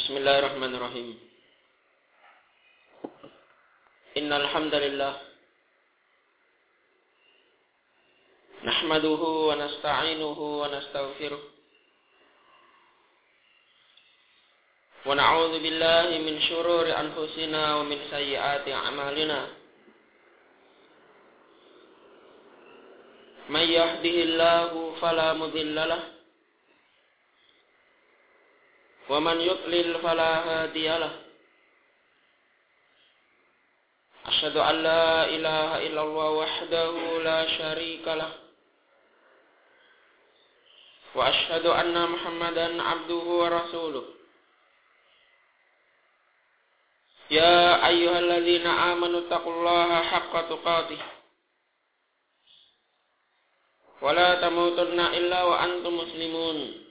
Bismillahirrahmanirrahim. Innal hamdalillah nahmaduhu wa nasta'inuhu wa nastaghfiruh wa na'udzu billahi min syururi anfusina wa min sayyiati a'malina. May yahdihillahu fala mudilla lahu wa man yudlil fala hadiya lahu. Asyhadu an la ilaha illallah wahdahu la syarika lah wa asyhadu anna Muhammadan abduhu wa rasuluh. Ya ayyuhalladzina amanu taqullaha haqqa tuqatih wa la tamutunna illa wa antum muslimun.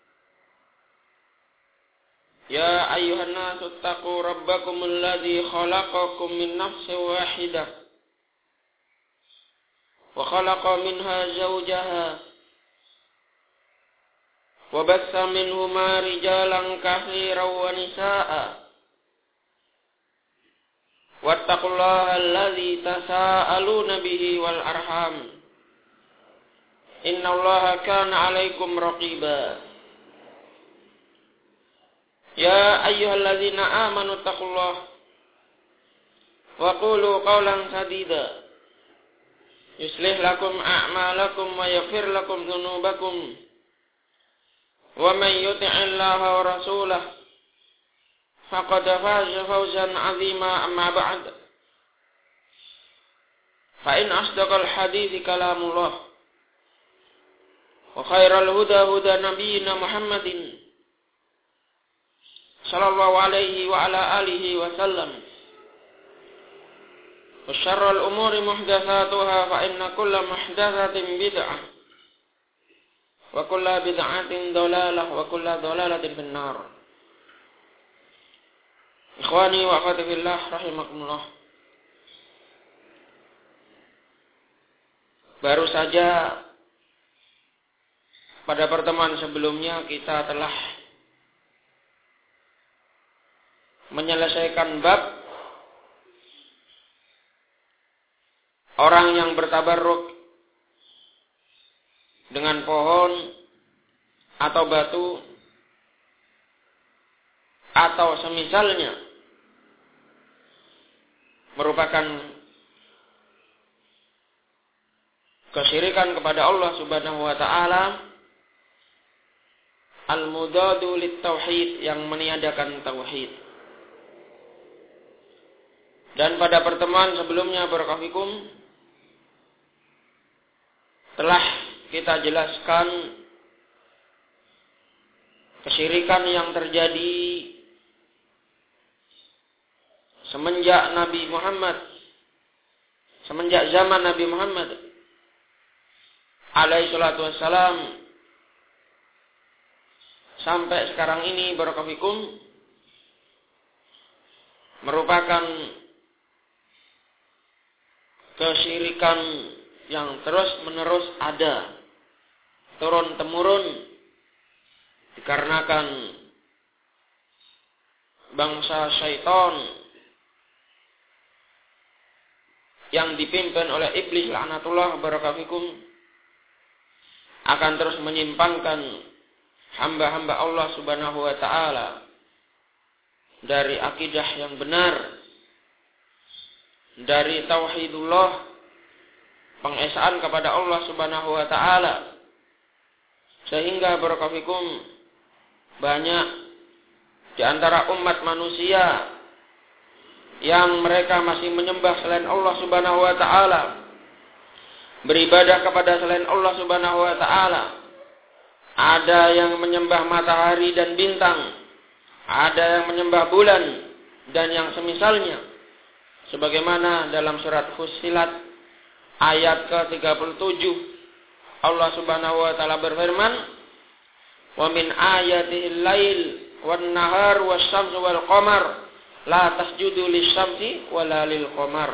Ya ayyuhan nasu taqu rabbakumul ladzi khalaqakum min nafsin wahidah wa khalaqa minha zawjaha wa bassa minhuma rijalan katsiran wa nisaa'a wattaqullaha alladzi tasaaluna bihi wal arham innallaha kana 'alaikum raqiba. Ya ayyuhalladzina amanu taqullaha wa qulu qawlan sadida yuslih lakum a'malakum wa yaghfir lakum dhunubakum wa man yuti'illaha wa rasulahu faqad faza fawzan 'azima. Amma ba'd, fa in asdaqal hadithi kalamullah wa khairal huda huda nabiyyina Muhammadin sallallahu alaihi wa ala alihi wa sallam wa syarrul umuri muhdatsatuha fa inna kulla muhdatsatin bid'ah wa kulla bid'atin dhalalah wa kulla dhalalatin finnar. Ikhwani wa akhwati fillah rahimakumullah. Baru saja pada pertemuan sebelumnya kita telah menyelesaikan bab orang yang bertabarruk dengan pohon atau batu atau semisalnya merupakan kesyirikan kepada Allah Subhanahu wa taala, al-mudadu lit-tauhid, yang meniadakan tauhid. Dan pada pertemuan sebelumnya barakallahu telah kita jelaskan kesyirikan yang terjadi semenjak zaman Nabi Muhammad alaihi salatu wassalam sampai sekarang ini barakallahu merupakan kesyirikan yang terus-menerus ada, turun-temurun, dikarenakan bangsa syaitan yang dipimpin oleh iblis laknatullah barakatuh akan terus menyimpangkan hamba-hamba Allah Subhanahu wa taala dari akidah yang benar, dari tauhidullah, pengesaan kepada Allah Subhanahu wa taala, sehingga barakallahu banyak di antara umat manusia yang mereka masih menyembah selain Allah Subhanahu wa taala, beribadah kepada selain Allah Subhanahu wa taala. Ada yang menyembah matahari dan bintang, ada yang menyembah bulan dan yang semisalnya. Sebagaimana dalam surat Fussilat ayat ke-37 Allah Subhanahu wa taala berfirman, "Wa min ayatihil lail wan nahar wasyamsu wal qamar la tasjudu lisyamsi wala lil qamar."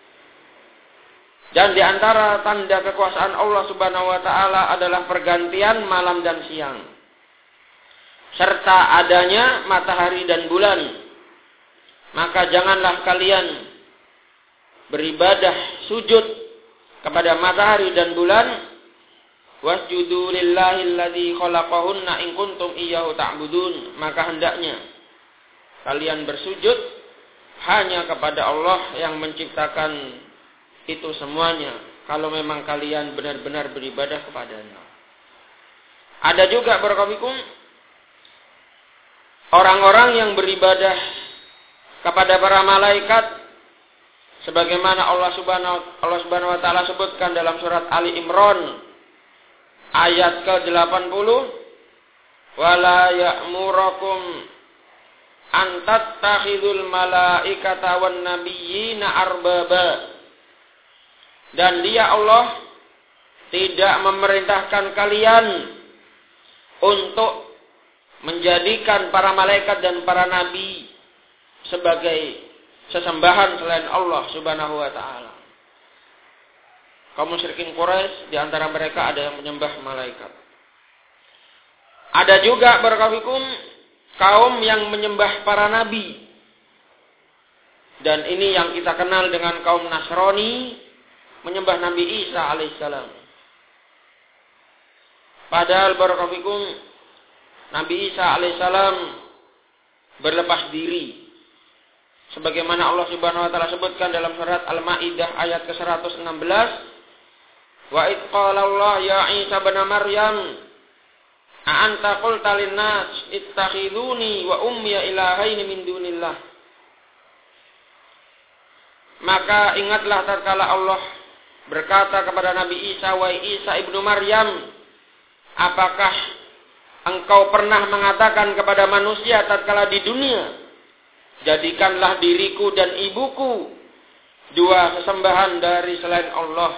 Dan di antara tanda kekuasaan Allah Subhanahu wa taala adalah pergantian malam dan siang. serta adanya matahari dan bulan, maka janganlah kalian beribadah sujud kepada matahari dan bulan. Wasjudu lillahi alladzi khalaqahunna in kuntum iyyahu ta'budun. Maka hendaknya kalian bersujud hanya kepada Allah yang menciptakan itu semuanya, kalau memang kalian benar-benar beribadah kepadanya. Ada juga barakallahu orang-orang yang beribadah kepada para malaikat, sebagaimana Allah Subhanahu wa taala sebutkan dalam surat Ali Imran ayat ke-80, wala ya'murakum an tattakhidul malaikata wan nabiyyina arbaba. Dan Dia Allah tidak memerintahkan kalian untuk menjadikan para malaikat dan para nabi sebagai sesembahan selain Allah Subhanahu wa taala. Kaum musyrikin Quraisy di antara mereka ada yang menyembah malaikat. Ada juga barakallahu kaum yang menyembah para nabi. Dan ini yang kita kenal dengan kaum Nasrani, menyembah Nabi Isa alaihissalam. Padahal barakallahu Nabi Isa alaihissalam berlepas diri, sebagaimana Allah Subhanahu wa taala sebutkan dalam surat Al-Maidah ayat ke-116, wa id qala Allah ya Isa ibn Maryam a anta qulta lin-nas ittakhiduni wa ummi ilahaini min dunillah. Maka ingatlah tatkala Allah berkata kepada Nabi Isa, wahai Isa ibnu Maryam, apakah engkau pernah mengatakan kepada manusia tatkala di dunia, jadikanlah diriku dan ibuku dua sesembahan dari selain Allah.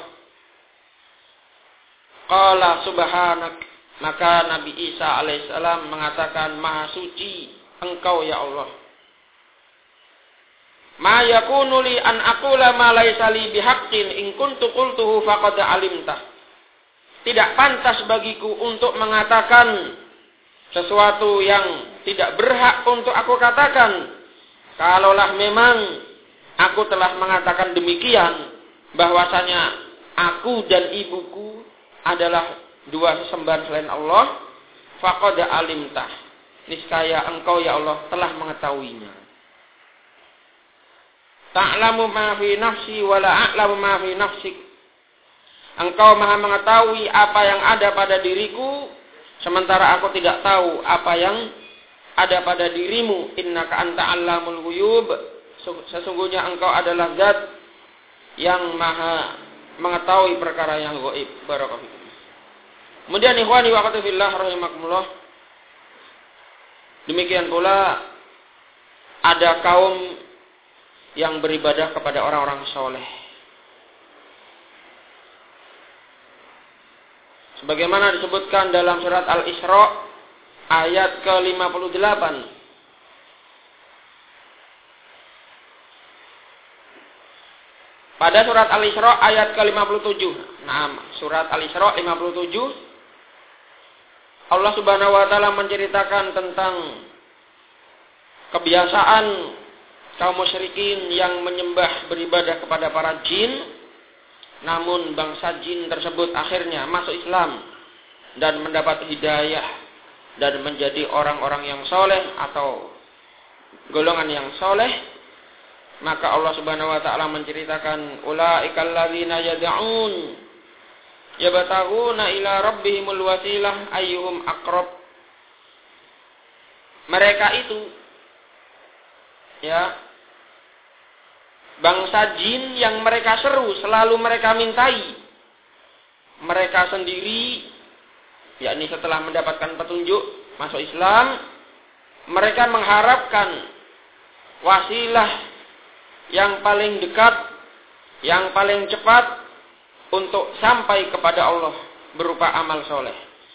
Qala subhanak. Maka Nabi Isa alaihissalam mengatakan, maha suci engkau ya Allah. Ma yakunu li an aqula ma laysa li bihaqqin in kuntu qultuhu faqad alimtah. Tidak pantas bagiku untuk mengatakan sesuatu yang tidak berhak untuk aku katakan. Kalaulah memang aku telah mengatakan demikian, bahwasanya aku dan ibuku adalah dua sesembahan selain Allah, faqad alimtah. Niscaya engkau ya Allah telah mengetahuinya. Ta'lamu ma fi nafsi wa la a'lamu ma fi nafsik. Engkau maha mengetahui apa yang ada pada diriku, sementara aku tidak tahu apa yang ada pada dirimu. Innaka anta 'allamul ghuyub. Sesungguhnya engkau adalah zat yang maha mengetahui perkara yang gaib. Barakallahu. Kemudian ikhwani wa akhwati fillah rahimakumullah. Demikian pula ada kaum yang beribadah kepada orang-orang soleh. Sebagaimana disebutkan dalam surat Al-Isra ayat ke-58. Pada surat Al-Isra ayat ke-57. Nah, surat Al-Isra 57. Allah Subhanahu wa taala menceritakan tentang kebiasaan kaum musyrikin yang menyembah beribadah kepada para jin, namun bangsa jin tersebut akhirnya masuk Islam dan mendapat hidayah dan menjadi orang-orang yang soleh atau golongan yang soleh. Maka Allah Subhanahu wa taala menceritakan, ulaikal ladzina yad'un yabtaghuna ila rabbihimul wasilah ayyuhum aqrab. Mereka itu ya bangsa jin yang mereka seru, selalu mereka mintai. Mereka sendiri, yakni setelah mendapatkan petunjuk masuk Islam, mereka mengharapkan wasilah yang paling dekat, yang paling cepat untuk sampai kepada Allah berupa amal soleh.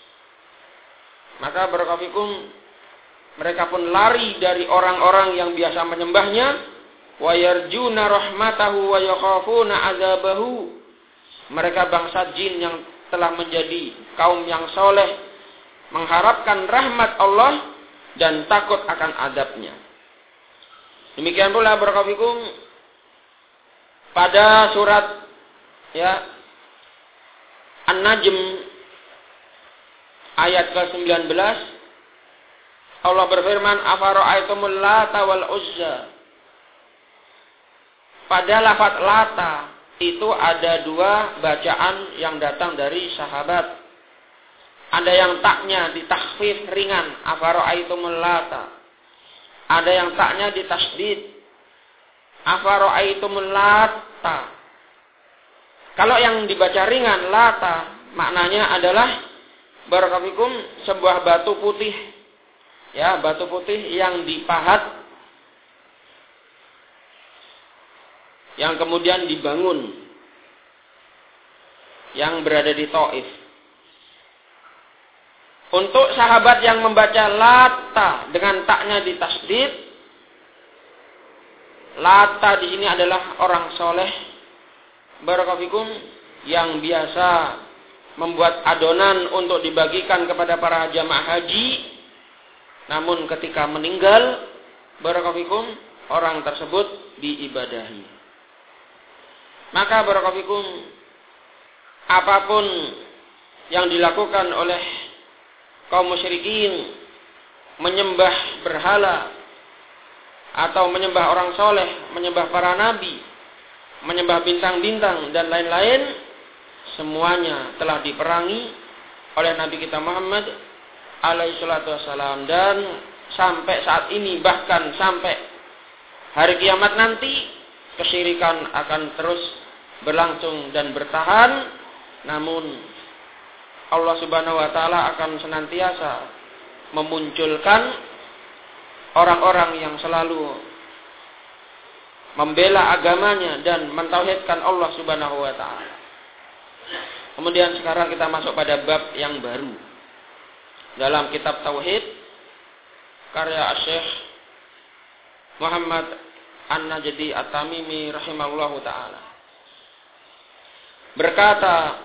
Maka barakallahu mereka pun lari dari orang-orang yang biasa menyembahnya, wa yarjuna rahmatahu wa yakhafuna azabahu. Mereka bangsa jin yang telah menjadi kaum yang soleh, mengharapkan rahmat Allah dan takut akan adabnya. Demikian pula barakallahu fikum pada surat An-Najm ayat ke-19 Allah berfirman, afara'aitumul Lata wal Uzza. Pada lafaz Lata itu ada dua bacaan yang datang dari sahabat. Ada yang taknya ditakhfif ringan, afara'aitumul Lata. Ada yang taknya ditasydid, afara'aitumul Lata. Kalau yang dibaca ringan Lata, maknanya adalah barakallahu fikum sebuah batu putih. Ya, batu putih yang dipahat, yang kemudian dibangun, yang berada di Taif. Untuk sahabat yang membaca Lata dengan taknya ditasydid, Lata di sini adalah orang soleh, barakallahu fikum, yang biasa membuat adonan untuk dibagikan kepada para jamaah haji. Namun ketika meninggal, barakallahu fikum, orang tersebut diibadahi. Maka barakallahu fikum, apapun yang dilakukan oleh kaum musyrikin, menyembah berhala atau menyembah orang soleh, menyembah para nabi, menyembah bintang-bintang dan lain-lain, semuanya telah diperangi oleh Nabi kita Muhammad alaihi salatu wassalam. Dan sampai saat ini, bahkan sampai hari kiamat nanti, kesyirikan akan terus berlangsung dan bertahan. Namun Allah subhanahu wa ta'ala akan senantiasa memunculkan orang-orang yang selalu membela agamanya dan mentauhidkan Allah subhanahu wa ta'ala. Kemudian sekarang kita masuk pada bab yang baru dalam kitab Tauhid karya Syekh Muhammad An-Najdi At-Tamimi rahimahullahu ta'ala. Berkata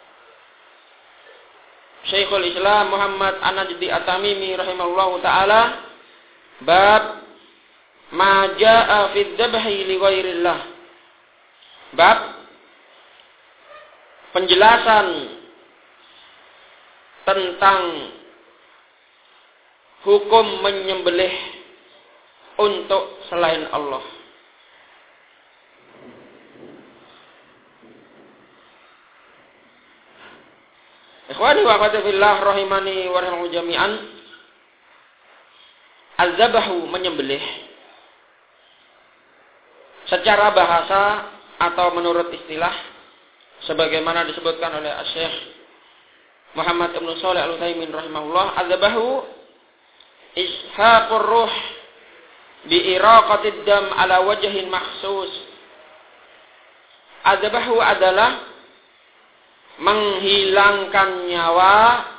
Syekhul Islam Muhammad An-Najdi At-Tamimi rahimahullahu ta'ala, bab ma jaa fi dzabhi li ghairillah. Bab penjelasan tentang hukum menyembelih untuk selain Allah. Ikhwani wa akhwati fillah rahimani wa rahimakum jami'an. Az-zabahu, menyembelih, secara bahasa atau menurut istilah sebagaimana disebutkan oleh Syekh Muhammad Ibn Shalih Al-Utsaimin rahimahullah, az-zabahu ishaqur ruh bi iraqatid dam ala wajhin makhsus. Az-zabahu adalah menghilangkan nyawa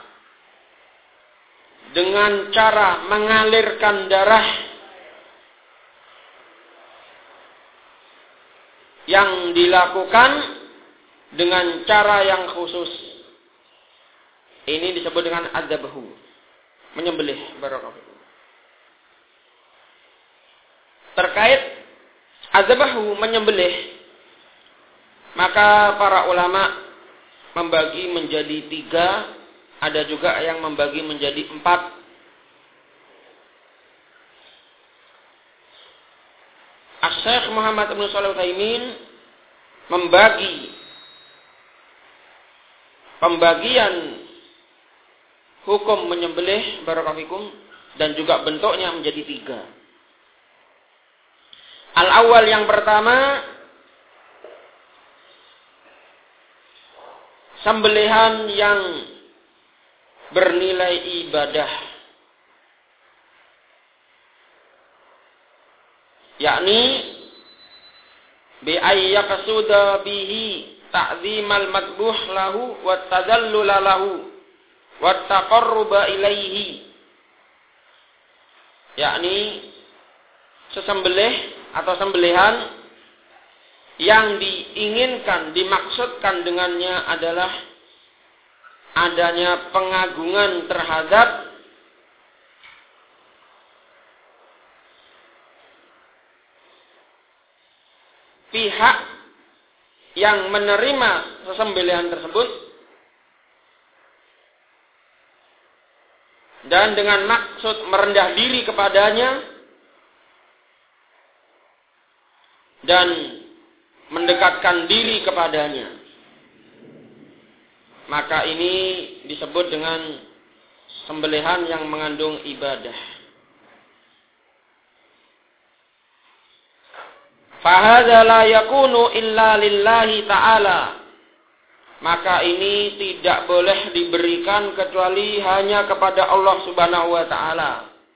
dengan cara mengalirkan darah yang dilakukan dengan cara yang khusus. Ini disebut dengan az-zabahu, menyembelih. Barakallahu. Terkait az-zabahu, menyembelih, maka para ulama membagi menjadi 3, ada juga yang membagi menjadi 4. Syekh Muhammad Ibn Shalih Al-Utsaimin membagi pembagian hukum menyembelih, barakallahu fikum, dan juga bentuknya menjadi 3. Al-awwal, yang pertama, sembelihan yang bernilai ibadah, yakni bi ayyaqsuda bihi ta'zimal madbuh lahu wa tadallula lahu wa taqarruba ilaihi, yakni sesembelih atau sembelihan yang diinginkan, dimaksudkan dengannya adalah adanya pengagungan terhadap yang menerima sesembelihan tersebut dan dengan maksud merendah diri kepadanya dan mendekatkan diri kepadanya, maka ini disebut dengan sembelihan yang mengandung ibadah. Fahadza la yakunu illa lillahi ta'ala. Maka ini tidak boleh diberikan kecuali hanya kepada Allah Subhanahu wa taala.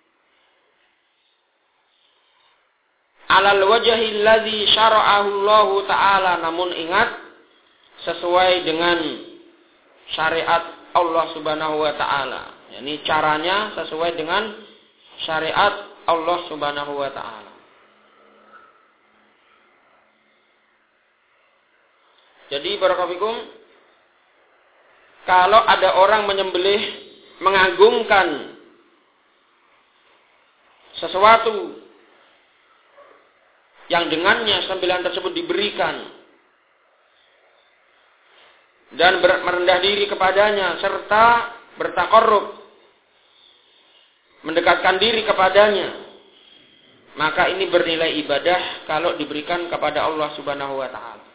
Alal wajhi alladzi syara'ahu Allah taala, namun ingat sesuai dengan syariat Allah Subhanahu wa taala. Yani caranya sesuai dengan syariat Allah Subhanahu wa taala. Jadi barakallahu, kalau ada orang menyembelih mengagungkan sesuatu yang dengannya sembelihan tersebut diberikan dan merendah diri kepadanya serta bertaqarrub mendekatkan diri kepadanya, maka ini bernilai ibadah kalau diberikan kepada Allah Subhanahu wa taala.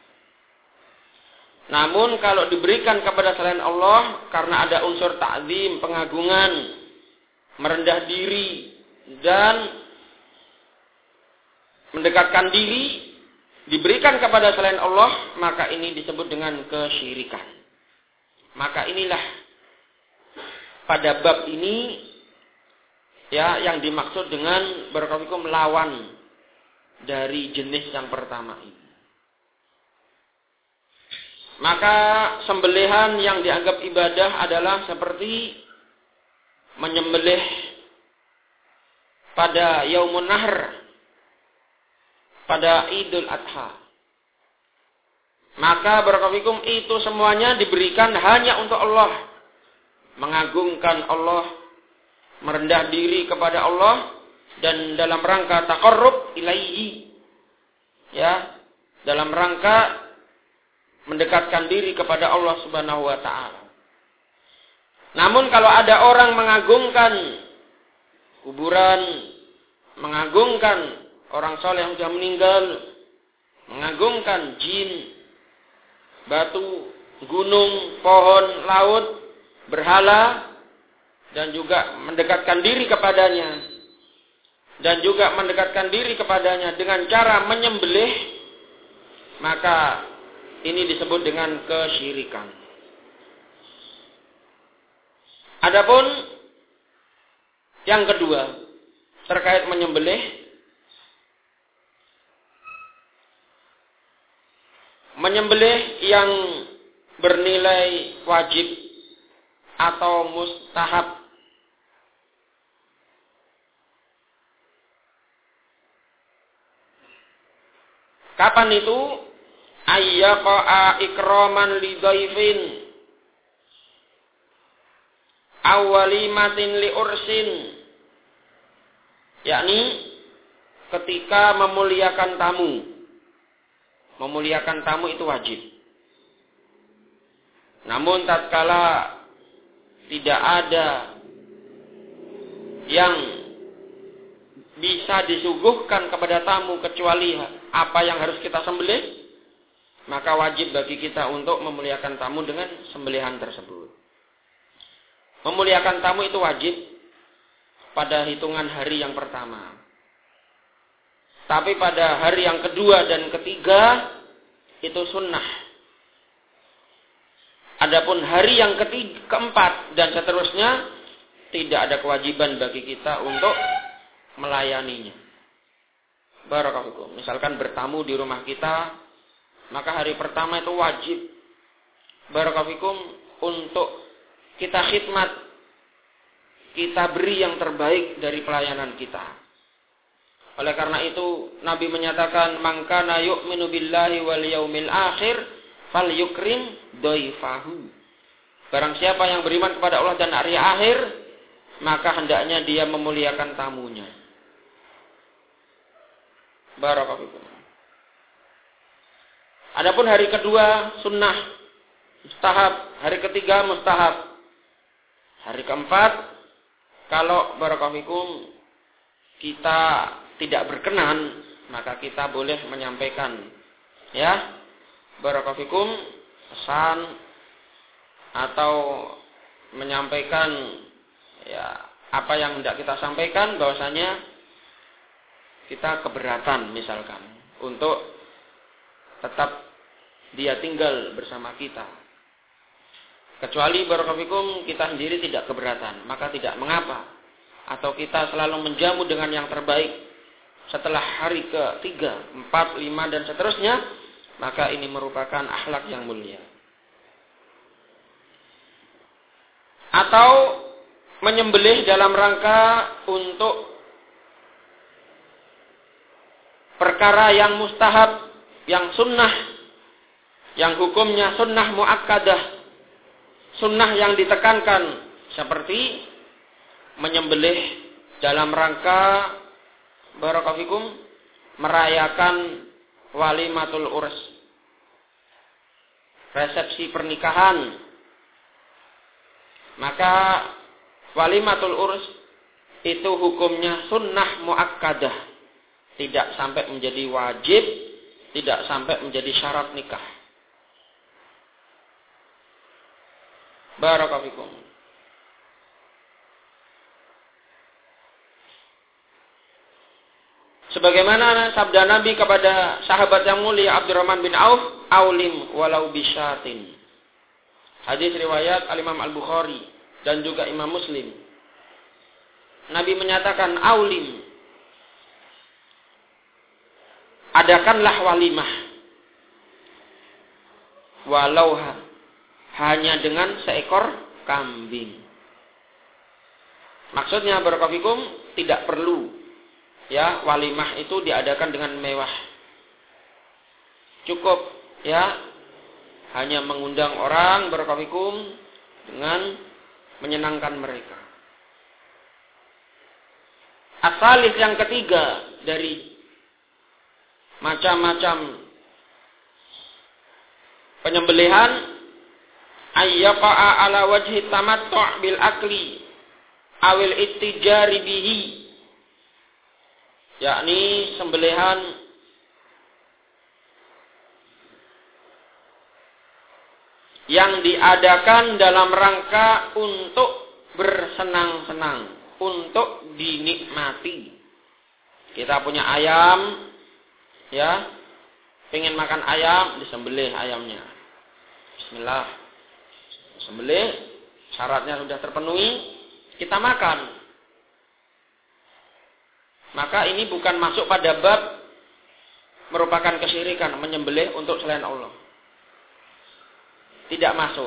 Namun kalau diberikan kepada selain Allah karena ada unsur ta'zim, pengagungan, merendah diri dan mendekatkan diri, diberikan kepada selain Allah, maka ini disebut dengan kesyirikan. Maka inilah pada bab ini ya yang dimaksud dengan barakallahu lawan dari jenis yang pertama ini. Maka sembelihan yang dianggap ibadah adalah seperti menyembelih pada Yaumun Nahr, pada Idul Adha. Maka barakallahu itu semuanya diberikan hanya untuk Allah, mengagungkan Allah, merendah diri kepada Allah dan dalam rangka taqarrub ilaihi, ya, dalam rangka mendekatkan diri kepada Allah Subhanahu wa taala. Namun kalau ada orang mengagungkan kuburan, mengagungkan orang soleh yang sudah meninggal, mengagungkan jin, batu, gunung, pohon, laut, berhala, dan juga mendekatkan diri kepadanya, dan juga mendekatkan diri kepadanya dengan cara menyembelih, maka ini disebut dengan kesyirikan. Adapun yang kedua terkait menyembelih, yang bernilai wajib atau mustahab. Kapan itu? Ayyaqa'a ikraman li dhaifin awwalimatin li ursin, yakni ketika memuliakan tamu. Memuliakan tamu itu wajib. Namun tatkala tidak ada yang bisa disuguhkan kepada tamu kecuali apa yang harus kita sembelih, maka wajib bagi kita untuk memuliakan tamu dengan sembelihan tersebut. Memuliakan tamu itu wajib pada hitungan hari yang pertama. Tapi pada hari yang kedua dan ketiga itu sunnah. Adapun hari yang keempat dan seterusnya tidak ada kewajiban bagi kita untuk melayaninya. Barakallahu. Misalkan bertamu di rumah kita, maka hari pertama itu wajib barakallahu untuk kita khidmat, kita beri yang terbaik dari pelayanan kita. Oleh karena itu Nabi menyatakan, man kana yu'minu billahi wal yaumil akhir falyukrim dhaifahu. Barang siapa yang beriman kepada Allah dan hari akhir, maka hendaknya dia memuliakan tamunya. Barakallahu. Adapun hari kedua sunnah, mustahab. Hari ketiga mustahab. Hari keempat, kalau barakallahu fikum kita tidak berkenan, maka kita boleh menyampaikan, ya, barakallahu fikum, pesan atau menyampaikan, ya, apa yang hendak kita sampaikan, bahwasanya kita keberatan misalkan untuk tetap dia tinggal bersama kita. Kecuali barakallahu fikum kita sendiri tidak keberatan, maka tidak mengapa. Atau kita selalu menjamu dengan yang terbaik setelah hari ke-3, 4, 5 dan seterusnya, maka ini merupakan akhlak yang mulia. Atau menyembelih dalam rangka untuk perkara yang mustahab, yang sunnah, yang hukumnya sunnah muakkadah, sunnah yang ditekankan, seperti menyembelih dalam rangka barakallahu fikum merayakan walimatul urs, resepsi pernikahan. Maka walimatul urs itu hukumnya sunnah muakkadah, tidak sampai menjadi wajib, tidak sampai menjadi syarat nikah. Barakallahu fikum. Sebagaimana sabda Nabi kepada sahabat yang mulia Abdurrahman bin Auf, "Aulim walau bisyatin." Hadis riwayat Al-Imam Al-Bukhari dan juga Imam Muslim. Nabi menyatakan, "Aulim." Adakanlah walimah. Walau hanya dengan seekor kambing. Maksudnya barakallahu fikum tidak perlu, ya, walimah itu diadakan dengan mewah. Cukup, ya, hanya mengundang orang barakallahu fikum dengan menyenangkan mereka. Asalis yang ketiga dari macam-macam penyembelihan, ayyaqa'a ala wajhi tamattu' bil akli awil ittijari bihi, yakni sembelihan yang diadakan dalam rangka untuk bersenang-senang, untuk dinikmati. Kita punya ayam, ya, pengen makan ayam, disembelih ayamnya. Bismillah, sembelih, syaratnya sudah terpenuhi, kita makan. Maka ini bukan masuk pada bab merupakan kesyirikan, menyembelih untuk selain Allah. Tidak masuk.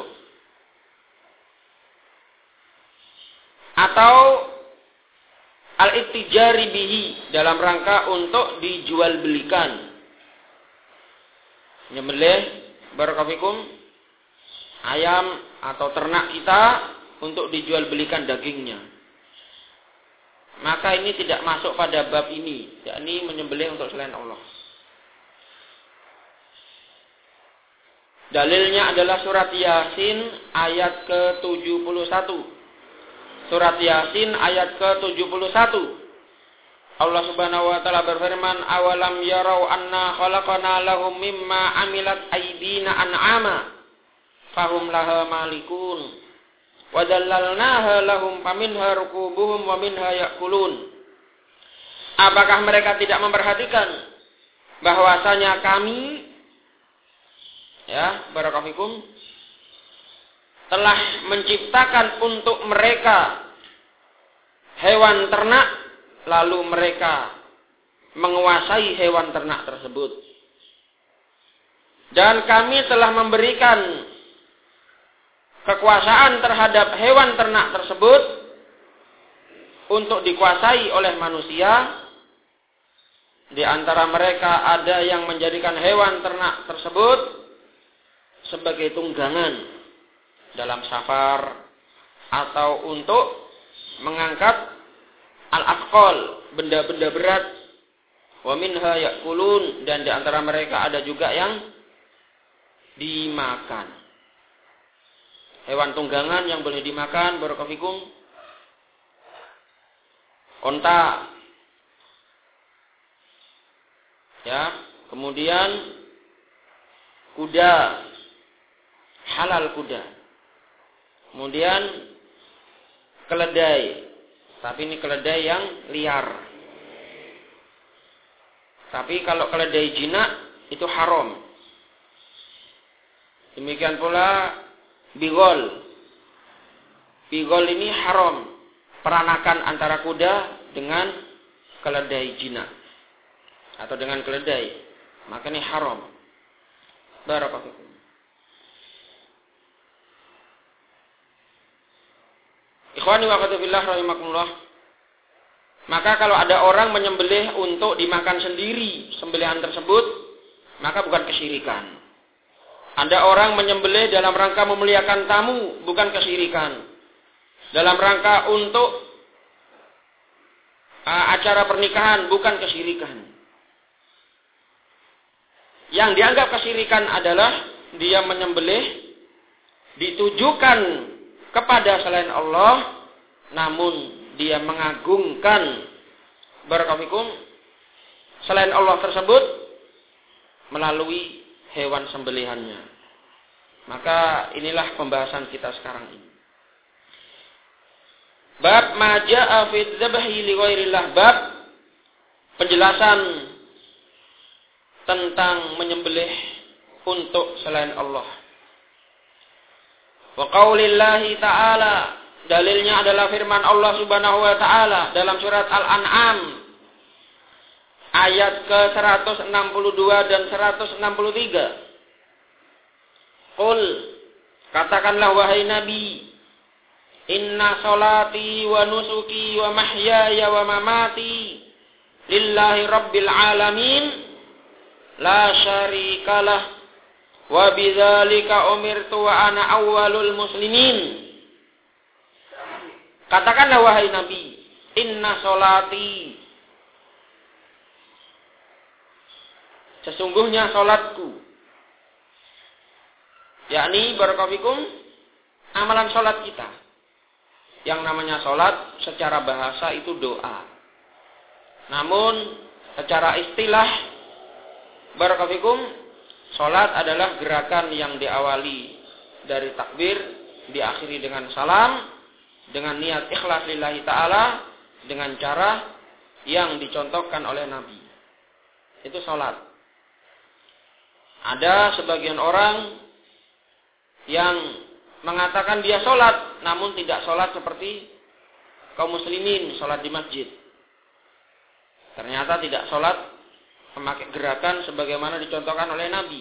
Atau al-ittijari bihi, dalam rangka untuk dijual belikan. Menyembelih barakallahu fikum ayam atau ternak kita untuk dijual belikan dagingnya. Maka ini tidak masuk pada bab ini, yakni menyembelih untuk selain Allah. Dalilnya adalah surat Yasin ayat ke-71. Surat Yasin ayat ke-71. Allah Subhanahu wa taala berfirman, "Awalam yarau anna khalaqana lahum mimma amilat aydina an'ama fahum laha malikun wa dallalnaha lahum faminha rukubuhum wa minha ya'kulun." Apakah mereka tidak memperhatikan bahwasanya kami, ya, barakallahu fikum, telah menciptakan untuk mereka hewan ternak, lalu mereka menguasai hewan ternak tersebut. Dan kami telah memberikan kekuasaan terhadap hewan ternak tersebut untuk dikuasai oleh manusia. Di antara mereka ada yang menjadikan hewan ternak tersebut sebagai tunggangan dalam safar atau untuk mengangkat al-afqal, benda-benda berat. Wa minha ya'kulun, dan di antara mereka ada juga yang dimakan. Hewan tunggangan yang boleh dimakan, barakallahu fikum, onta. Ya, kemudian kuda, halal kuda. Kemudian keledai, tapi ini keledai yang liar. Tapi kalau keledai jinak itu haram. Demikian pula bigol. Bigol ini haram. Peranakan antara kuda dengan keledai jinak atau dengan keledai, maka ini haram. Barakallahu fikum. Ikhwani wa akhwati rahimakumullah. Maka kalau ada orang menyembelih untuk dimakan sendiri sembelihan tersebut, maka bukan kesyirikan. Ada orang menyembelih dalam rangka memuliakan tamu, bukan kesyirikan. Dalam rangka untuk acara pernikahan, bukan kesyirikan. Yang dianggap kesyirikan adalah dia menyembelih ditujukan kepada selain Allah, namun dia mengagungkan barakallahu fikum selain Allah tersebut melalui hewan sembelihannya. Maka inilah pembahasan kita sekarang ini. Bab ma jaa'a fi dzabhi li ghairillah, bab penjelasan tentang menyembelih untuk selain Allah. Wa qaulillahi ta'ala, dalilnya adalah firman Allah Subhanahu wa taala dalam surat Al-An'am ayat ke-162 dan 163. Qul, katakanlah wahai Nabi, inna salati wa nusuki wa mahyaya wa mamati lillahi rabbil alamin la syarikalah wa bidzalika umirtu wa ana awwalul muslimin. Katakanlah wahai Nabi, inna salati, sesungguhnya salatku, yakni barakallahu fikum amalan salat kita. Yang namanya salat secara bahasa itu doa. Namun secara istilah barakallahu fikum, salat adalah gerakan yang diawali dari takbir, diakhiri dengan salam, dengan niat ikhlas lillahi ta'ala, dengan cara yang dicontohkan oleh Nabi. Itu salat. Ada sebagian orang yang mengatakan dia sholat, namun tidak sholat seperti kaum muslimin sholat di masjid. Ternyata tidak sholat memakai gerakan sebagaimana dicontohkan oleh Nabi.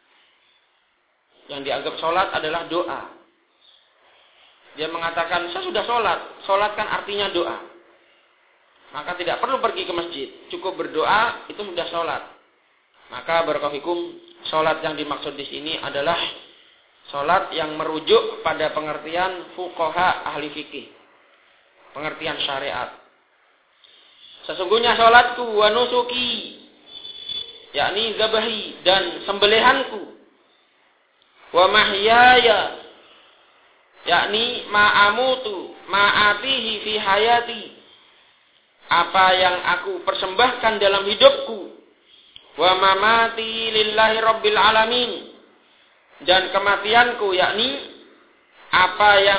Yang dianggap sholat adalah doa. Dia mengatakan, saya sudah sholat. Sholat kan artinya doa. Maka tidak perlu pergi ke masjid. Cukup berdoa, itu sudah sholat. Maka barakallahu fikum, sholat yang dimaksud di sini adalah sholat yang merujuk pada pengertian fuqaha ahli fikih, pengertian syariat. Sesungguhnya sholatku wa nusuki, yakni zabahi dan sembelihanku, wa mahyaya, yakni ma'amutu ma'atihi fi hayati, apa yang aku persembahkan dalam hidupku, wa mamati lillahi rabbil alamin, dan kematianku, yakni apa yang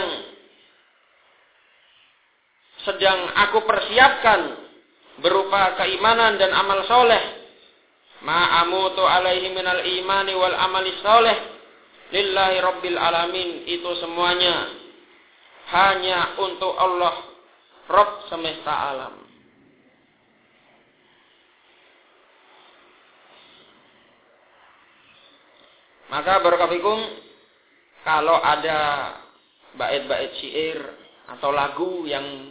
sedang aku persiapkan berupa keimanan dan amal soleh, ma'amutu alaihi minal imani wal amali soleh lillahi rabbil alamin, itu semuanya hanya untuk Allah Rabb semesta alam. Maka barakallahu fikum, kalau ada bait-bait syair atau lagu yang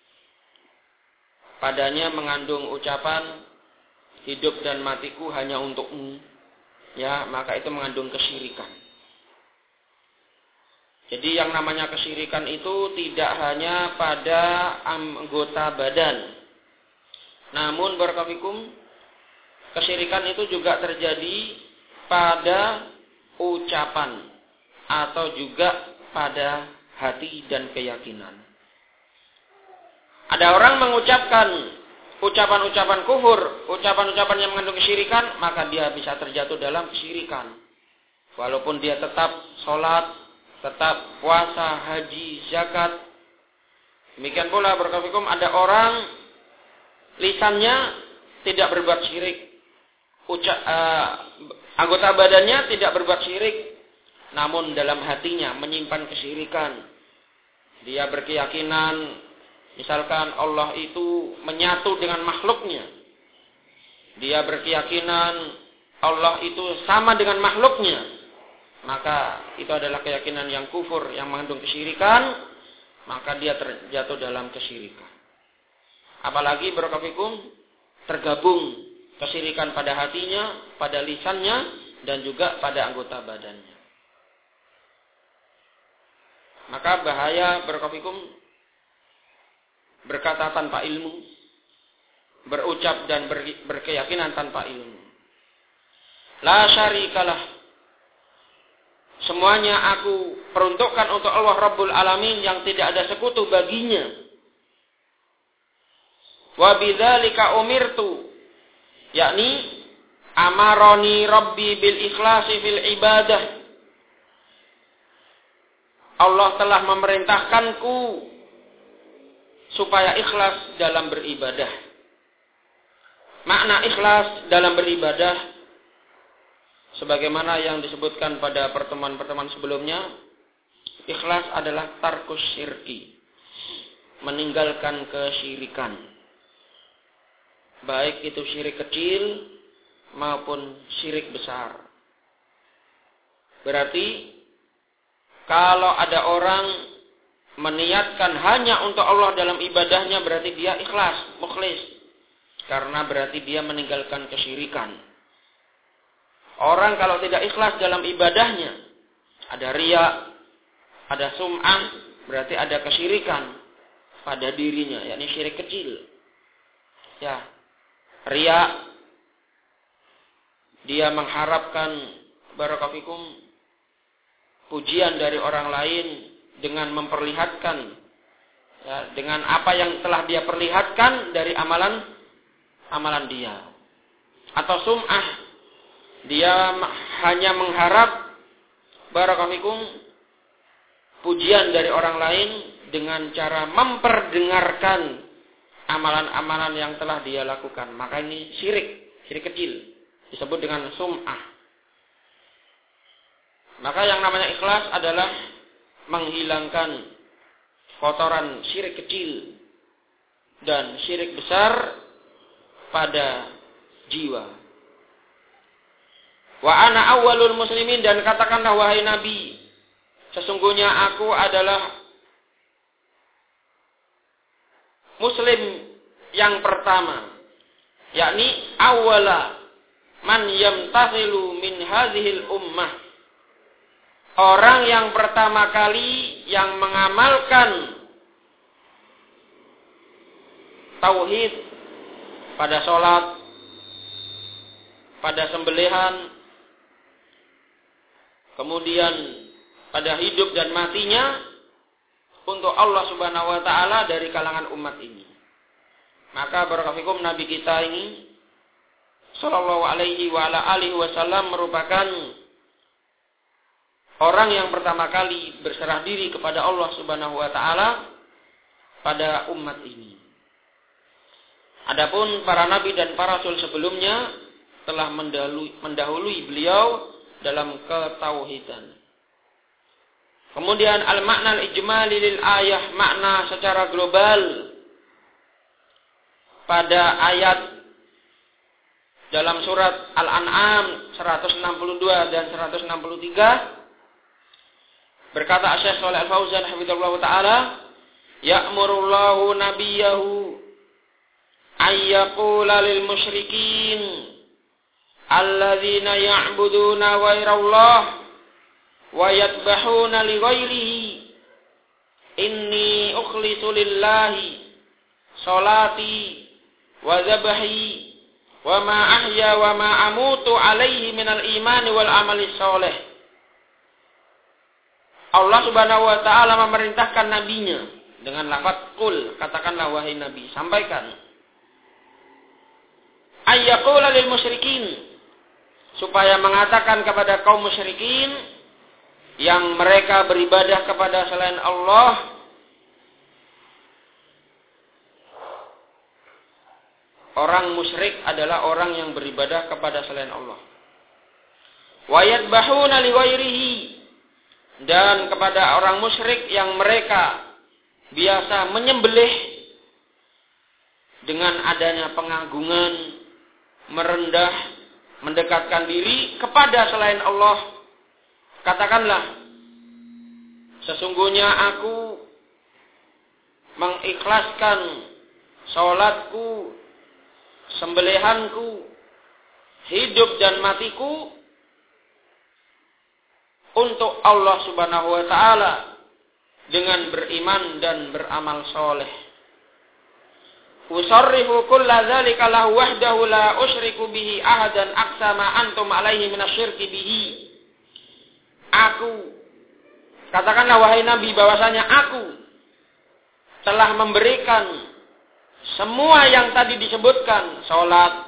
padanya mengandung ucapan hidup dan matiku hanya untukmu, ya, maka itu mengandung kesyirikan. Jadi yang namanya kesyirikan itu tidak hanya pada anggota badan. Namun barakallahu fikum, kesyirikan itu juga terjadi pada ucapan atau juga pada hati dan keyakinan. Ada orang mengucapkan ucapan-ucapan kufur, ucapan-ucapan yang mengandung kesyirikan, maka dia bisa terjatuh dalam kesyirikan. Walaupun dia tetap sholat, tetap puasa, haji, zakat. Demikian pula barakallahu fikum, ada orang lisannya tidak berbuat syirik, anggota badannya tidak berbuat syirik, namun dalam hatinya menyimpan kesyirikan. Dia berkeyakinan, misalkan Allah itu menyatu dengan makhluknya. Dia berkeyakinan Allah itu sama dengan makhluknya. Maka itu adalah keyakinan yang kufur, yang mengandung kesyirikan. Maka dia terjatuh dalam kesyirikan. Apalagi barakallahu fikum, tergabung kesyirikan pada hatinya, pada lisannya, dan juga pada anggota badannya. Maka bahaya barakallahu fikum berkata tanpa ilmu, berucap dan berkeyakinan tanpa ilmu. La syarikalah. Semuanya aku peruntukkan untuk Allah Rabbul Alamin yang tidak ada sekutu baginya. Wa bidzalika umirtu, yakni amaroni Rabbi bil ikhlasi fil ibadah. Allah telah memerintahkanku supaya ikhlas dalam beribadah. Makna ikhlas dalam beribadah sebagaimana yang disebutkan pada pertemuan-pertemuan sebelumnya, ikhlas adalah tarkus syirki, meninggalkan kesyirikan. Baik itu syirik kecil maupun syirik besar. Berarti kalau ada orang meniatkan hanya untuk Allah dalam ibadahnya, berarti dia ikhlas, mukhlis. Karena berarti dia meninggalkan kesyirikan. Orang kalau tidak ikhlas dalam ibadahnya, ada riya, ada sum'ah, berarti ada kesyirikan pada dirinya, yakni syirik kecil. Ya, riya, dia mengharapkan barakallahu fikum pujian dari orang lain dengan memperlihatkan, ya, dengan apa yang telah dia perlihatkan dari amalan dia. Atau sum'ah, dia hanya mengharap barakallahu fikum pujian dari orang lain dengan cara memperdengarkan amalan-amalan yang telah dia lakukan. Maka ini syirik kecil, disebut dengan sum'ah. Maka yang namanya ikhlas adalah menghilangkan kotoran syirik kecil dan syirik besar pada jiwa. Wa ana awwalul muslimin, dan katakanlah wahai Nabi, sesungguhnya aku adalah muslim yang pertama, yakni awwala man yamtathilu min hadhil ummah, orang yang pertama kali yang mengamalkan tauhid pada sholat, pada sembelihan, kemudian pada hidup dan matinya untuk Allah Subhanahu wa taala dari kalangan umat ini. Maka barakallahu fikum, Nabi kita ini sallallahu alaihi wa ala alihi wasallam merupakan orang yang pertama kali berserah diri kepada Allah Subhanahu wa taala pada umat ini. Adapun para nabi dan para rasul sebelumnya telah mendahului beliau dalam ketauhidan. Kemudian al-makna al-ijmali lil ayah, makna secara global pada ayat dalam surat Al-An'am 162 dan 163, berkata Syekh Shalih Al-Fauzan hafizallahu taala, ya'murullahu nabiyahu ayyaqula lil musyrikin alladzina ya'buduna ghairallah wa yadbahuna li ghairihi inni ukhlisu lillahi salati wa dhabhi wa ma ahya wa ma amutu alaihi minal imani wal amali sholih Allah Subhanahu wa taala memerintahkan nabinya dengan lafaz qul, katakanlah wahai nabi, sampaikan. Ayyaqula lil musyrikin, supaya mengatakan kepada kaum musyrikin yang mereka beribadah kepada selain Allah, orang musyrik adalah orang yang beribadah kepada selain Allah. Wa yadbahuna li ghairihi, dan kepada orang musyrik yang mereka biasa menyembelih dengan adanya pengagungan, merendah, mendekatkan diri kepada selain Allah. Katakanlah, sesungguhnya aku mengikhlaskan salatku, sembelihanku, hidup dan matiku untuk Allah Subhanahu wa taala dengan beriman dan beramal soleh. Usarrifu kulla dzalika lahu wahdahu la usyriku bihi ahadan aqsama antum alaihi minasyirki bihi. Aku, katakanlah wahai Nabi, bahwasanya aku telah memberikan semua yang tadi disebutkan, salat,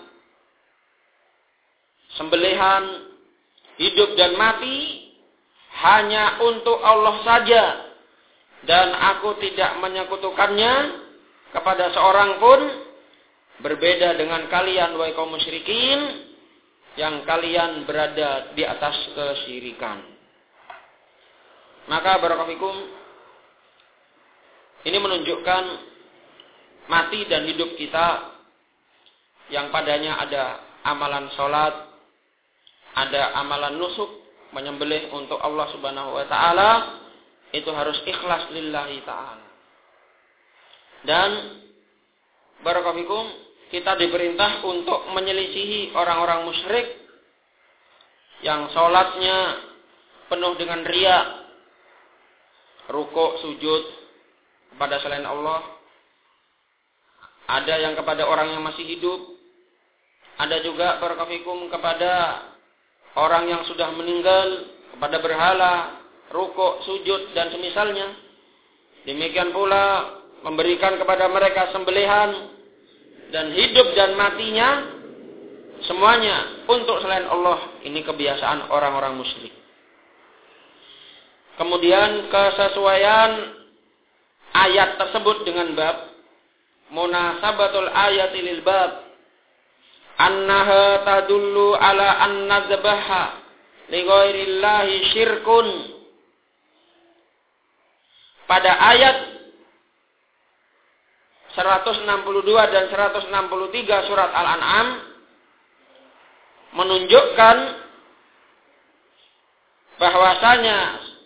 sembelihan, hidup dan mati, hanya untuk Allah saja, dan aku tidak menyekutukannya kepada seorang pun, berbeda dengan kalian wahai kaum musyrikin yang kalian berada di atas kesyirikan. Maka barakallahu, ini menunjukkan mati dan hidup kita yang padanya ada amalan salat, ada amalan nusuk, menyembelih untuk Allah Subhanahu wa taala, itu harus ikhlas lillahi taala. Dan barakallahu, kita diperintah untuk menyelisihi orang-orang musyrik yang salatnya penuh dengan riya, rukuk sujud kepada selain Allah. Ada yang kepada orang yang masih hidup, ada juga barakallahu kepada orang yang sudah meninggal, kepada berhala, rukuk, sujud dan semisalnya. Demikian pula memberikan kepada mereka sembelihan dan hidup dan matinya semuanya untuk selain Allah. Ini kebiasaan orang-orang musyrik. Kemudian kesesuaian ayat tersebut dengan bab, munasabatul ayati lil bab, annaha tadullu ala anna zabaha li ghairillahi syirkun. Pada ayat 162 dan 163 surat Al-An'am menunjukkan bahwasanya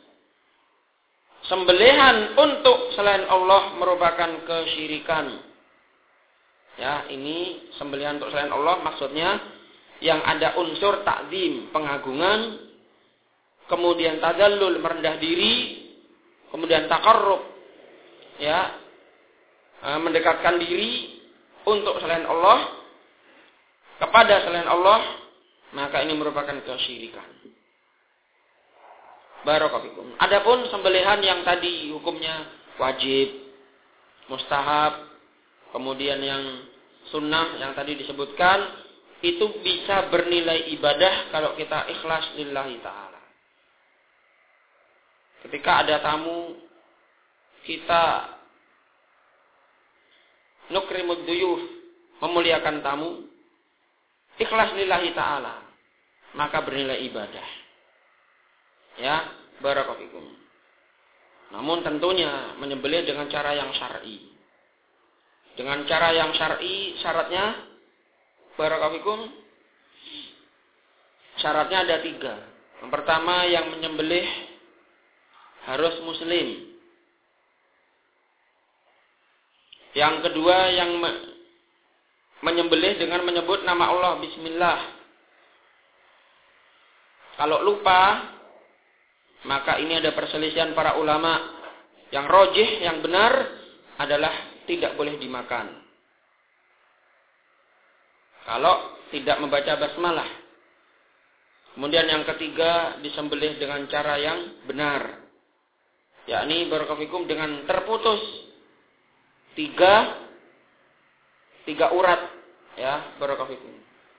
sembelihan untuk selain Allah merupakan kesyirikan. Ya, ini sembelihan untuk selain Allah maksudnya yang ada unsur takzim, pengagungan, kemudian tadallul, merendah diri, kemudian taqarrub, ya, mendekatkan diri untuk selain Allah, kepada selain Allah, maka ini merupakan kesyirikan. Barakallahu. Adapun sembelihan yang tadi hukumnya wajib, mustahab, kemudian yang sunnah yang tadi disebutkan, itu bisa bernilai ibadah kalau kita ikhlas lillahi ta'ala. Ketika ada tamu, kita nukrimud duyuf, memuliakan tamu, ikhlas lillahi ta'ala, maka bernilai ibadah. Ya, barakallahu. Namun tentunya menyembelih dengan cara yang syar'i. Dengan cara yang syar'i syaratnya, barakallahu, syaratnya ada 3. Yang pertama, yang menyembelih harus muslim. Yang kedua, yang menyembelih dengan menyebut nama Allah, bismillah. Kalau lupa, maka ini ada perselisihan para ulama. Yang rajih, yang benar adalah tidak boleh dimakan kalau tidak membaca basmalah. Kemudian yang ketiga, disembelih dengan cara yang benar. yakni barakallahu fikum dengan terputus tiga urat, ya, barakallahu fikum.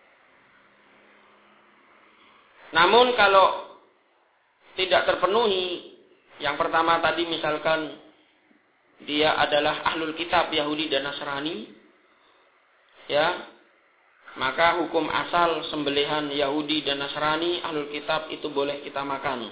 Namun kalau tidak terpenuhi, yang pertama tadi misalkan dia adalah ahlul kitab Yahudi dan Nasrani, ya, maka hukum asal sembelihan Yahudi dan Nasrani ahlul kitab itu boleh kita makan.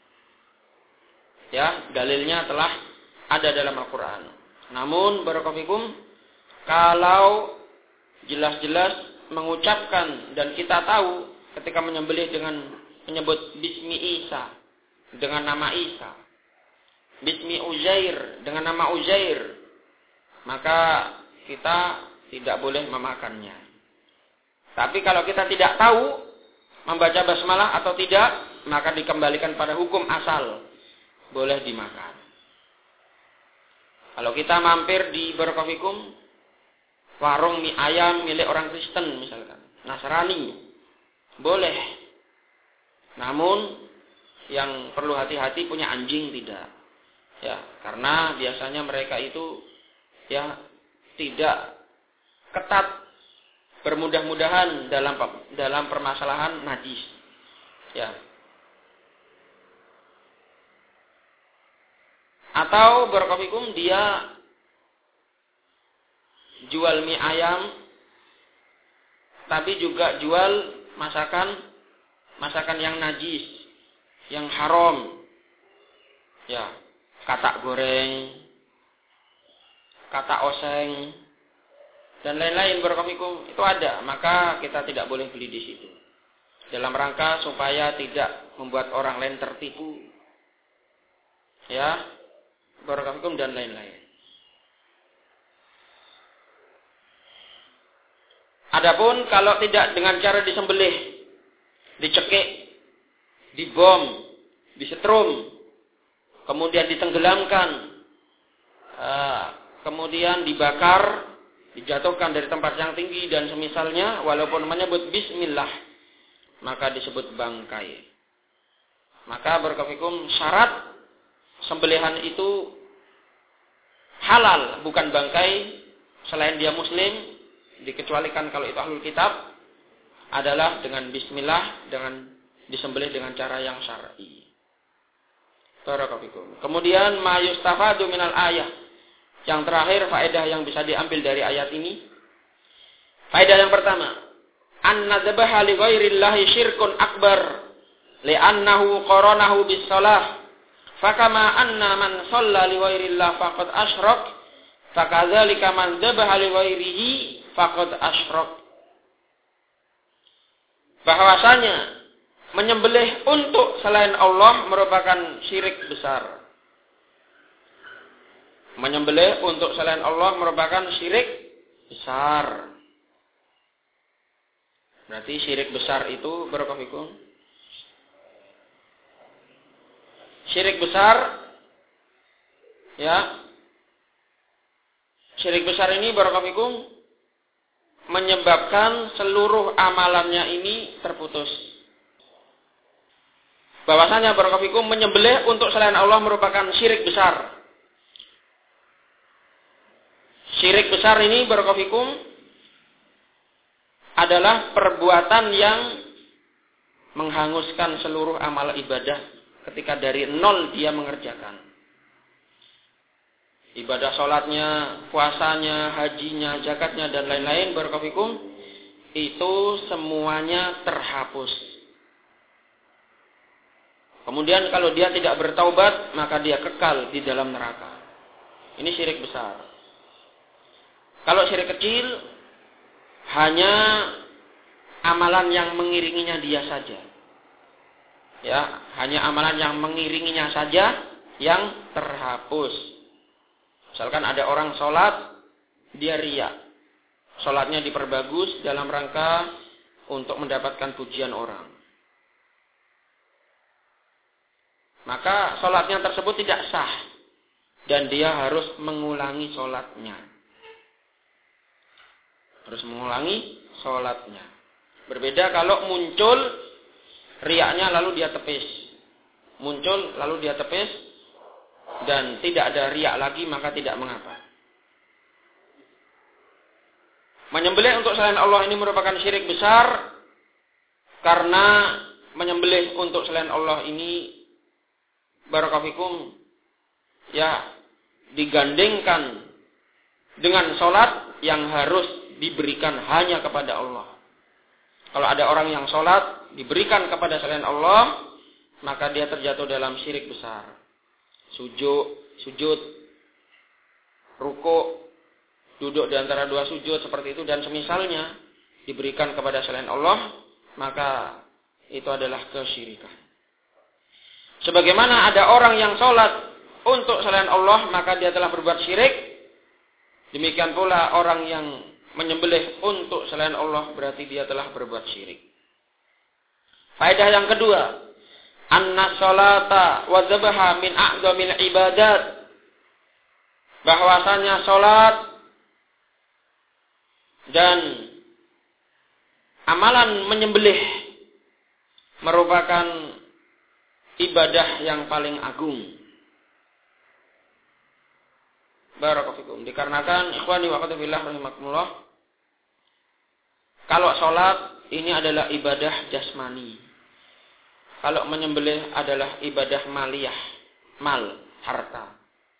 Ya, dalilnya telah ada dalam Al-Quran. Namun barakallahu fikum, kalau jelas-jelas mengucapkan dan kita tahu ketika menyembelih dengan menyebut bismi Isa, dengan nama Isa, bismi Uzair, dengan nama Uzair, maka kita tidak boleh memakannya. Tapi kalau kita tidak tahu membaca basmalah atau tidak, maka dikembalikan pada hukum asal, boleh dimakan. Kalau kita mampir di barakallahu fikum warung mie ayam milik orang Kristen misalkan, Nasrani, boleh. Namun yang perlu hati-hati punya anjing tidak. Ya, karena biasanya mereka itu ya tidak ketat bermudah-mudahan dalam permasalahan najis. Ya. Atau barakallahu fikum dia jual mie ayam tapi juga jual masakan yang najis, yang haram. Ya, katak goreng, katak oseng dan lain-lain barakallahu fikum itu ada, maka kita tidak boleh beli di situ. Dalam rangka supaya tidak membuat orang lain tertipu. Ya. Barakallahu fikum dan lain-lain. Adapun kalau tidak dengan cara disembelih, dicekik, dibom, disetrum, kemudian ditenggelamkan, kemudian dibakar, dijatuhkan dari tempat yang tinggi dan semisalnya, walaupun menyebut bismillah, maka disebut bangkai. Maka barakallahu fikum, syarat sembelihan itu halal, bukan bangkai, selain dia muslim, dikecualikan kalau itu ahlul kitab, adalah dengan bismillah, dengan disembelih dengan cara yang syar'i. Barakallahu fikum. Kemudian ma yustafadu minal ayah. Yang terakhir faedah yang bisa diambil dari ayat ini. Faedah yang pertama, anna dzabaha li ghairillahi syirkun akbar li'annahu qaranahu bis shalah. Fakama anna man shalla li ghairillah faqad asyrak, fakadzalika man dzabaha li ghairihi faqad asyrak. Bahwasanya menyembelih untuk selain Allah merupakan syirik besar. Menyembelih untuk selain Allah merupakan syirik besar. Berarti syirik besar itu barakallahu fikum. Syirik besar, ya, syirik besar ini barakallahu fikum menyebabkan seluruh amalannya ini terputus. Bahwasanya barakallahu fikum menyembelih untuk selain Allah merupakan syirik besar. Syirik besar ini barakallahu fikum adalah perbuatan yang menghanguskan seluruh amal ibadah. Ketika dari nol dia mengerjakan ibadah sholatnya, puasanya, hajinya, zakatnya dan lain-lain barakallahu fikum, itu semuanya terhapus. Kemudian kalau dia tidak bertaubat, maka dia kekal di dalam neraka. Ini syirik besar. Kalau syirik kecil, hanya amalan yang mengiringinya dia saja. Ya, hanya amalan yang mengiringinya saja yang terhapus. Misalkan ada orang sholat, dia riya. Sholatnya diperbagus dalam rangka untuk mendapatkan pujian orang. Maka sholatnya tersebut tidak sah. Dan dia harus mengulangi sholatnya. Harus mengulangi sholatnya. Berbeda kalau muncul riyaknya lalu dia tepis. Muncul lalu dia tepis. dan tidak ada riya lagi, maka tidak mengapa. Menyembelih untuk selain Allah ini merupakan syirik besar, karena menyembelih untuk selain Allah ini, barakallahu ya, digandengkan dengan sholat yang harus diberikan hanya kepada Allah. Kalau ada orang yang sholat diberikan kepada selain Allah, maka dia terjatuh dalam syirik besar. Sujud, ruku, duduk di antara dua sujud seperti itu dan semisalnya diberikan kepada selain Allah, maka itu adalah kesyirikan. Sebagaimana ada orang yang sholat untuk selain Allah, maka dia telah berbuat syirik. Demikian pula orang yang menyembelih untuk selain Allah, berarti dia telah berbuat syirik. Faedah yang kedua, anna sholata wa dzabaha min a'zamil ibadat. Bahwasanya sholat dan amalan menyembelih merupakan ibadah yang paling agung. Barakallahu fikum. Dikarenakan ikhwani wa akhwati fillah rahimakumullah, kalau sholat ini adalah ibadah jasmani. Kalau menyembelih adalah ibadah maliyah, mal, harta.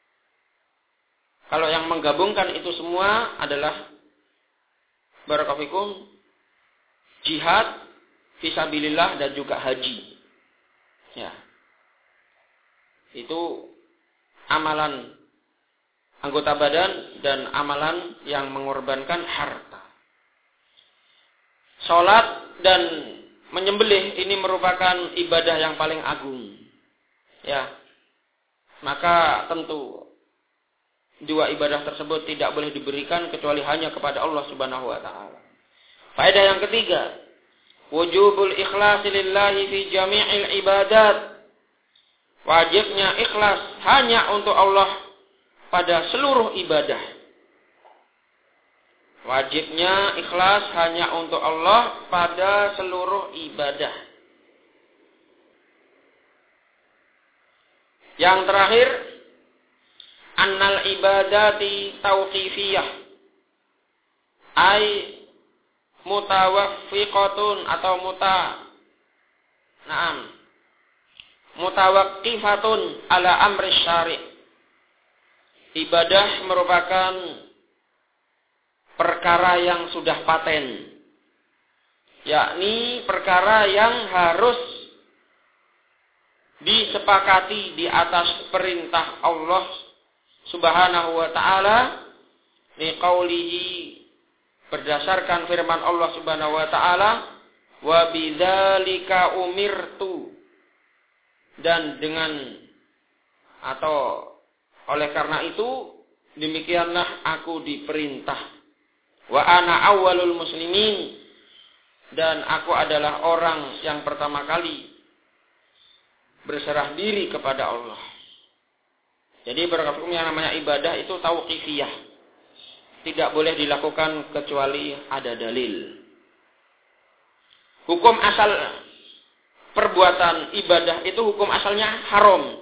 Kalau yang menggabungkan itu semua adalah barakallahu fikum, jihad fisabilillah dan juga haji. Ya. Itu amalan anggota badan dan amalan yang mengorbankan harta. Salat dan menyembelih ini merupakan ibadah yang paling agung. Ya. Maka tentu dua ibadah tersebut tidak boleh diberikan kecuali hanya kepada Allah Subhanahu wa taala. Faedah yang ketiga, wujubul ikhlas lillahi fi jami'il ibadat. Wajibnya ikhlas hanya untuk Allah pada seluruh ibadah. Wajibnya ikhlas hanya untuk Allah pada seluruh ibadah. Yang terakhir, annal ibadati tauqifiyah, ay mutawaffiqatun atau mutawaqqifatun ala amri syari'. Ibadah merupakan perkara yang sudah paten, yakni perkara yang harus disepakati di atas perintah Allah Subhanahu wa taala, liqaulihi, berdasarkan firman Allah Subhanahu wa taala, wa bidzalika umirtu, dan dengan atau oleh karena itu demikianlah aku diperintah. Wa ana awwalul muslimin, dan aku adalah orang yang pertama kali berserah diri kepada Allah. Jadi barakallahu yang namanya ibadah itu tauqifiyah. Tidak boleh dilakukan kecuali ada dalil. Hukum asal perbuatan ibadah itu hukum asalnya haram.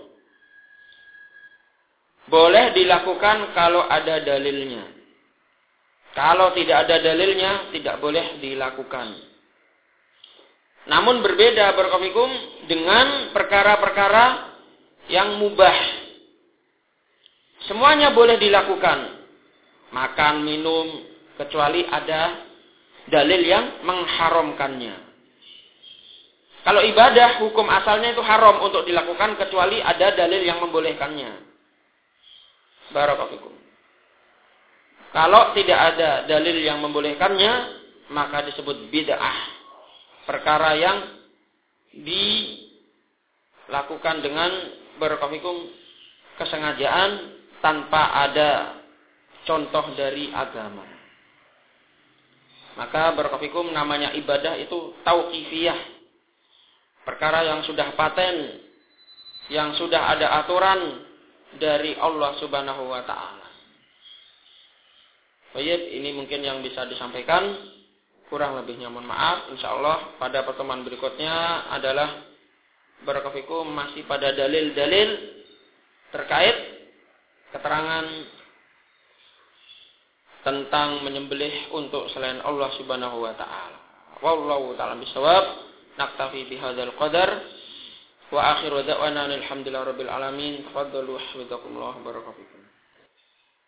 Boleh dilakukan kalau ada dalilnya. Kalau tidak ada dalilnya, tidak boleh dilakukan. Namun berbeda barakallahu dengan perkara-perkara yang mubah. Semuanya boleh dilakukan. Makan, minum, kecuali ada dalil yang mengharamkannya. Kalau ibadah, hukum asalnya itu haram untuk dilakukan kecuali ada dalil yang membolehkannya. Barakallahu fikum. Kalau tidak ada dalil yang membolehkannya, maka disebut bid'ah. Perkara yang dilakukan dengan barakallahu fikum kesengajaan tanpa ada contoh dari agama. Maka barakallahu fikum namanya ibadah itu tauqifiyah. Perkara yang sudah paten, yang sudah ada aturan dari Allah Subhanahu wa taala. Baik, ini mungkin yang bisa disampaikan. Kurang lebihnya mohon maaf. Insyaallah pada pertemuan berikutnya adalah barakallahu fikum masih pada dalil-dalil terkait keterangan tentang menyembelih untuk selain Allah Subhanahu wa taala. Wallahu ta'ala bisawab. Naktafi bihadzal qadar. Wa akhiru da'wana alhamdulillahi rabbil alamin. Tafaddalu hafizakumullah barakallahu fikum.